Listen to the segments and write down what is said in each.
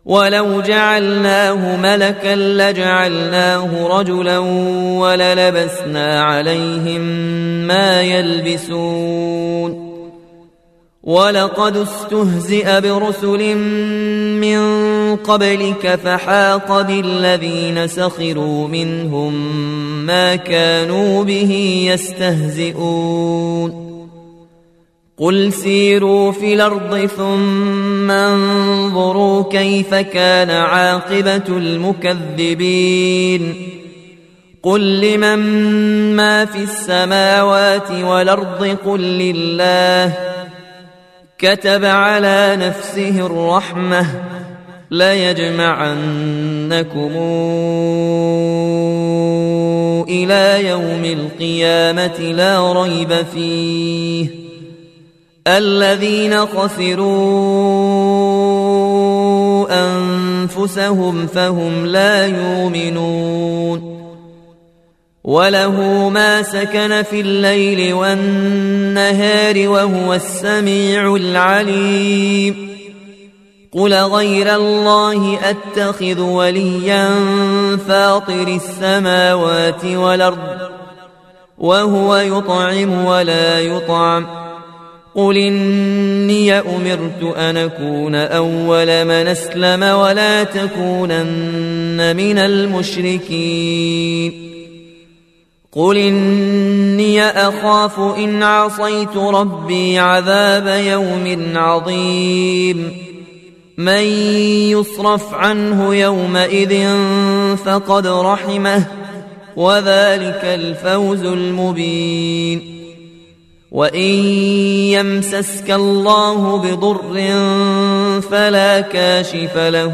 ولو جعلناه ملكا لجعلناه رجلا وللبسنا عليهم ما يلبسون ولقد استهزئ برسل من قبلك فحاق بالذين سخروا منهم ما كانوا به يستهزئون قل سيروا في الأرض ثم انظروا كيف كان عاقبة المكذبين قل لمن ما في السماوات والأرض قل لله كتب على نفسه الرحمة ليجمعنكم إلى يوم القيامة لا ريب فيه الذين خسروا أنفسهم فهم لا يؤمنون وله ما سكن في الليل والنهار وهو السميع العليم قل غير الله أتخذ وليا فاطر السماوات والأرض وهو يطعم ولا يطعم قل إني أمرت أن أكون أول من أسلم ولا تكونن من المشركين قل إني أخاف إن عصيت ربي عذاب يوم عظيم من يصرف عنه يومئذ فقد رحمه وذلك الفوز المبين وإن يمسسك الله بضر فلا كاشف له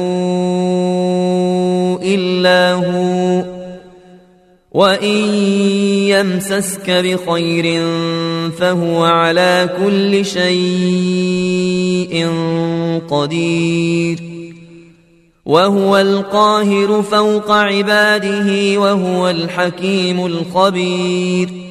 إلا هو وإن يمسسك بخير فهو على كل شيء قدير وهو القاهر فوق عباده وهو الحكيم الخبير